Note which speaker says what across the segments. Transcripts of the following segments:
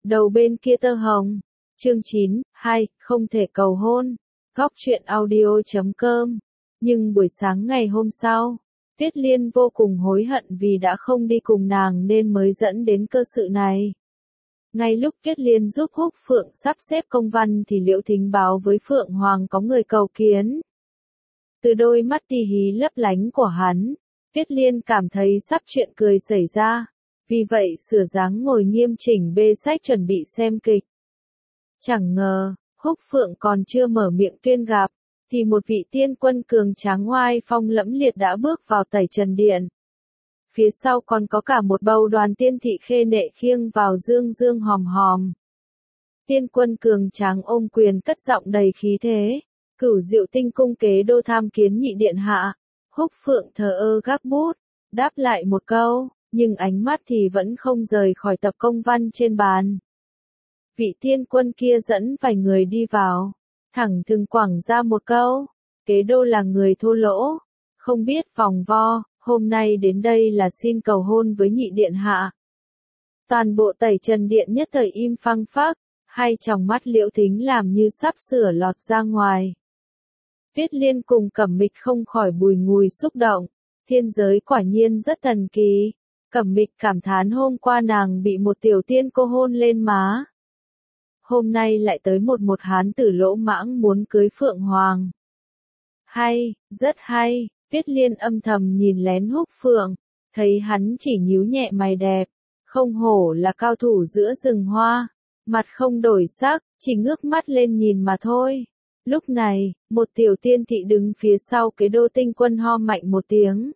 Speaker 1: Đầu bên kia tơ hồng. Chương 9, không thể cầu hôn. Góc truyện audio.com. Nhưng buổi sáng ngày hôm sau, Tuyết Liên vô cùng hối hận vì đã không đi cùng nàng nên mới dẫn đến cơ sự này. Ngay lúc Tuyết Liên giúp Húc Phượng sắp xếp công văn thì Liễu Thính báo với Phượng Hoàng có người cầu kiến. Từ đôi mắt tì hí lấp lánh của hắn, Tuyết Liên cảm thấy sắp chuyện cười xảy ra, vì vậy sửa dáng ngồi nghiêm chỉnh bê sách chuẩn bị xem kịch. Chẳng ngờ, Húc Phượng còn chưa mở miệng tuyên gặp, thì một vị tiên quân cường tráng oai phong lẫm liệt đã bước vào Tẩy Trần Điện. Phía sau còn có cả một bầu đoàn tiên thị khê nệ khiêng vào dương dương hòm hòm. Tiên quân cường tráng ôm quyền cất giọng đầy khí thế, Cửu Diệu Tinh cung kế đô tham kiến nhị điện hạ. Húc Phượng thờ ơ gác bút, đáp lại một câu, nhưng ánh mắt thì vẫn không rời khỏi tập công văn trên bàn. Vị tiên quân kia dẫn vài người đi vào, thẳng thừng quẳng ra một câu, kế đô là người thô lỗ, không biết vòng vo, hôm nay đến đây là xin cầu hôn với nhị điện hạ. Toàn bộ Tẩy Trần Điện nhất thời im phăng phắc, hai tròng mắt Liễu Thính làm như sắp sửa lọt ra ngoài. Tuyết Liên cùng Cẩm Mịch không khỏi bùi ngùi xúc động, thiên giới quả nhiên rất thần kỳ. Cẩm Mịch cảm thán hôm qua nàng bị một tiểu tiên cô hôn lên má. Hôm nay lại tới một hán tử lỗ mãng muốn cưới Phượng Hoàng. Hay, rất hay, Tuyết Liên âm thầm nhìn lén Húc Phượng, thấy hắn chỉ nhíu nhẹ mày đẹp, không hổ là cao thủ giữa rừng hoa, mặt không đổi sắc, chỉ ngước mắt lên nhìn mà thôi. Lúc này, một tiểu tiên thị đứng phía sau Kế Đô Tinh Quân ho mạnh một tiếng.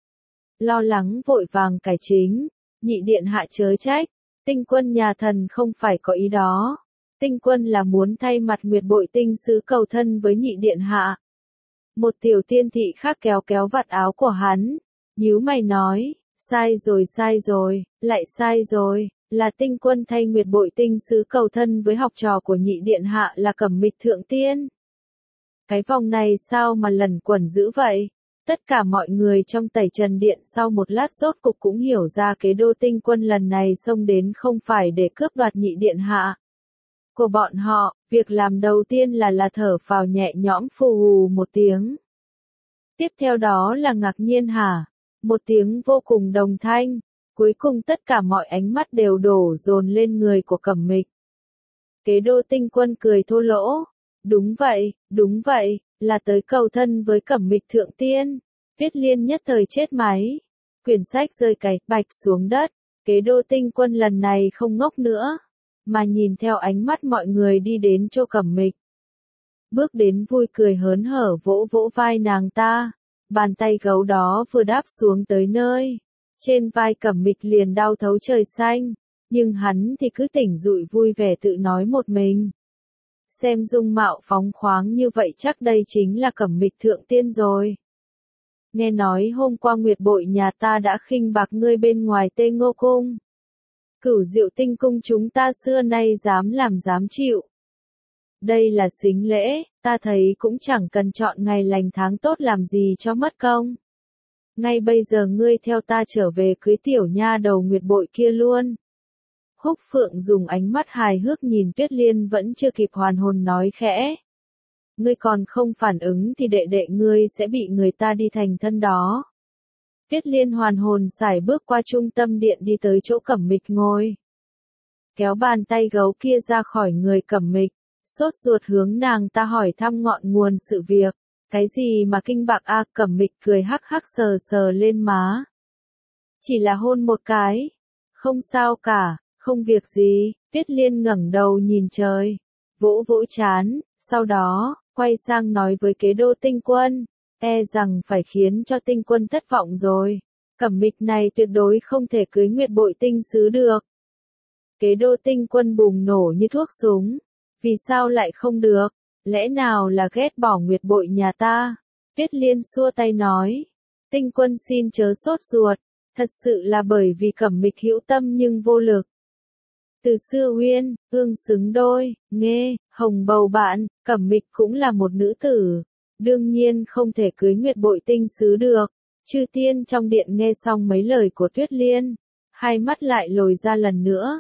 Speaker 1: Lo lắng vội vàng cải chính, nhị điện hạ chớ trách, Tinh Quân nhà thần không phải có ý đó. Tinh Quân là muốn thay mặt Nguyệt Bội Tinh sứ cầu thân với nhị điện hạ. Một tiểu tiên thị khác kéo kéo vạt áo của hắn, nhíu mày nói, sai rồi, lại sai rồi, là Tinh Quân thay Nguyệt Bội Tinh sứ cầu thân với học trò của nhị điện hạ là Cẩm Mịch thượng tiên. Cái vòng này sao mà lẩn quẩn dữ vậy? Tất cả mọi người trong Tẩy Trần Điện sau một lát rốt cục cũng hiểu ra Kế Đô Tinh Quân lần này xông đến không phải để cướp đoạt nhị điện hạ của bọn họ, việc làm đầu tiên là thở phào nhẹ nhõm phù hù một tiếng. Tiếp theo đó là ngạc nhiên hả? Một tiếng vô cùng đồng thanh, cuối cùng tất cả mọi ánh mắt đều đổ dồn lên người của Cẩm Mịch. Kế Đô Tinh Quân cười thô lỗ, đúng vậy, là tới cầu thân với Cẩm Mịch thượng tiên. Tuyết Liên nhất thời chết máy, quyển sách rơi cạch bạch xuống đất, Kế Đô Tinh Quân lần này không ngốc nữa, mà nhìn theo ánh mắt mọi người đi đến chỗ Cẩm Mịch. Bước đến vui cười hớn hở vỗ vỗ vai nàng ta, bàn tay gấu đó vừa đáp xuống tới nơi. Trên vai Cẩm Mịch liền đau thấu trời xanh, nhưng hắn thì cứ tỉnh dụi vui vẻ tự nói một mình. Xem dung mạo phóng khoáng như vậy chắc đây chính là Cẩm Mịch thượng tiên rồi. Nghe nói hôm qua Nguyệt Bội nhà ta đã khinh bạc ngươi bên ngoài Tê Ngô Cung. Cửu Diệu Tinh Cung chúng ta xưa nay dám làm dám chịu. Đây là sính lễ, ta thấy cũng chẳng cần chọn ngày lành tháng tốt làm gì cho mất công. Ngay bây giờ ngươi theo ta trở về cưới tiểu nha đầu Nguyệt Bội kia luôn. Húc Phượng dùng ánh mắt hài hước nhìn Tuyết Liên vẫn chưa kịp hoàn hồn nói khẽ. Ngươi còn không phản ứng thì đệ đệ ngươi sẽ bị người ta đi thành thân đó. Tuyết Liên hoàn hồn sải bước qua trung tâm điện đi tới chỗ Cẩm Mịch ngồi. Kéo bàn tay gấu kia ra khỏi người Cẩm Mịch, sốt ruột hướng nàng ta hỏi thăm ngọn nguồn sự việc. Cái gì mà kinh bạc a? Cẩm Mịch cười hắc hắc sờ sờ lên má. Chỉ là hôn một cái. Không sao cả, không việc gì. Tuyết Liên ngẩng đầu nhìn trời, vỗ vỗ trán, sau đó, quay sang nói với Kế Đô Tinh Quân. E rằng phải khiến cho Tinh Quân thất vọng rồi. Cẩm Mịch này tuyệt đối không thể cưới Nguyệt Bội Tinh sứ được. Kế Đô Tinh Quân bùng nổ như thuốc súng. Vì sao lại không được? Lẽ nào là ghét bỏ Nguyệt Bội nhà ta? Tuyết Liên xua tay nói. Tinh Quân xin chớ sốt ruột. Thật sự là bởi vì Cẩm Mịch hữu tâm nhưng vô lực. Từ xưa uyên, ương xứng đôi, nghe, hồng bầu bạn, Cẩm Mịch cũng là một nữ tử. Đương nhiên không thể cưới Nguyệt Bội Tinh sứ được. Chư tiên trong điện nghe xong mấy lời của Tuyết Liên, hai mắt lại lồi ra lần nữa.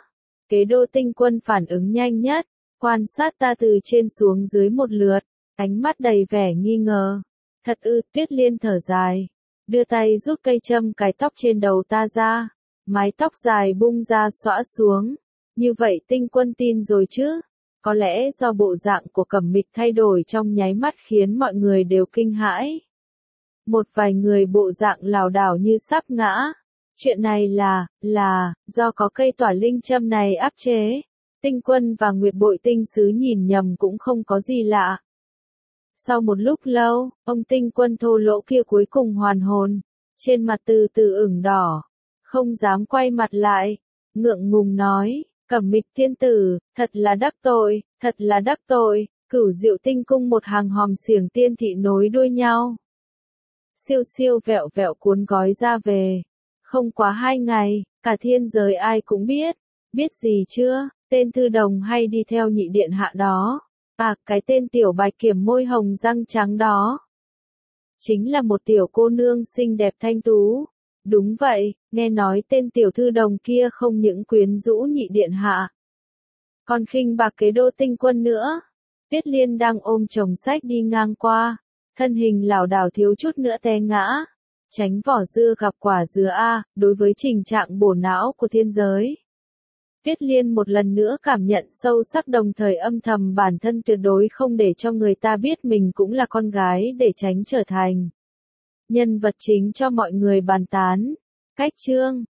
Speaker 1: Kế đô tinh quân phản ứng nhanh nhất, quan sát ta từ trên xuống dưới một lượt, ánh mắt đầy vẻ nghi ngờ. Thật ư, Tuyết Liên thở dài, đưa tay rút cây châm cái tóc trên đầu ta ra, mái tóc dài bung ra xõa xuống. Như vậy tinh quân tin rồi chứ? Có lẽ do bộ dạng của Cẩm Mịch thay đổi trong nháy mắt khiến mọi người đều kinh hãi. Một vài người bộ dạng lảo đảo như sắp ngã. Chuyện này là, do có cây tỏa linh châm này áp chế. Tinh quân và Nguyệt Bội Tinh Sứ nhìn nhầm cũng không có gì lạ. Sau một lúc lâu, ông tinh quân thô lỗ kia cuối cùng hoàn hồn. Trên mặt từ từ ửng đỏ. Không dám quay mặt lại. Ngượng ngùng nói, Cẩm Mịch tiên tử, thật là đắc tội. Cửu Diệu Tinh cung một hàng hòm xiềng tiên thị nối đuôi nhau. Siêu siêu vẹo vẹo cuốn gói ra về. Không quá 2 ngày, cả thiên giới ai cũng biết. Biết gì chưa, tên thư đồng hay đi theo nhị điện hạ đó. À, cái tên tiểu bạch kiểm môi hồng răng trắng đó. Chính là một tiểu cô nương xinh đẹp thanh tú. Đúng vậy, nghe nói tên tiểu thư đồng kia không những quyến rũ nhị điện hạ. Còn khinh bạc kế đô tinh quân nữa. Tuyết Liên đang ôm chồng sách đi ngang qua. Thân hình lảo đảo thiếu chút nữa té ngã. Tránh vỏ dưa gặp quả dứa a, đối với tình trạng bổ não của thiên giới. Tuyết Liên một lần nữa cảm nhận sâu sắc đồng thời âm thầm bản thân tuyệt đối không để cho người ta biết mình cũng là con gái để tránh trở thành nhân vật chính cho mọi người bàn tán. Cách chương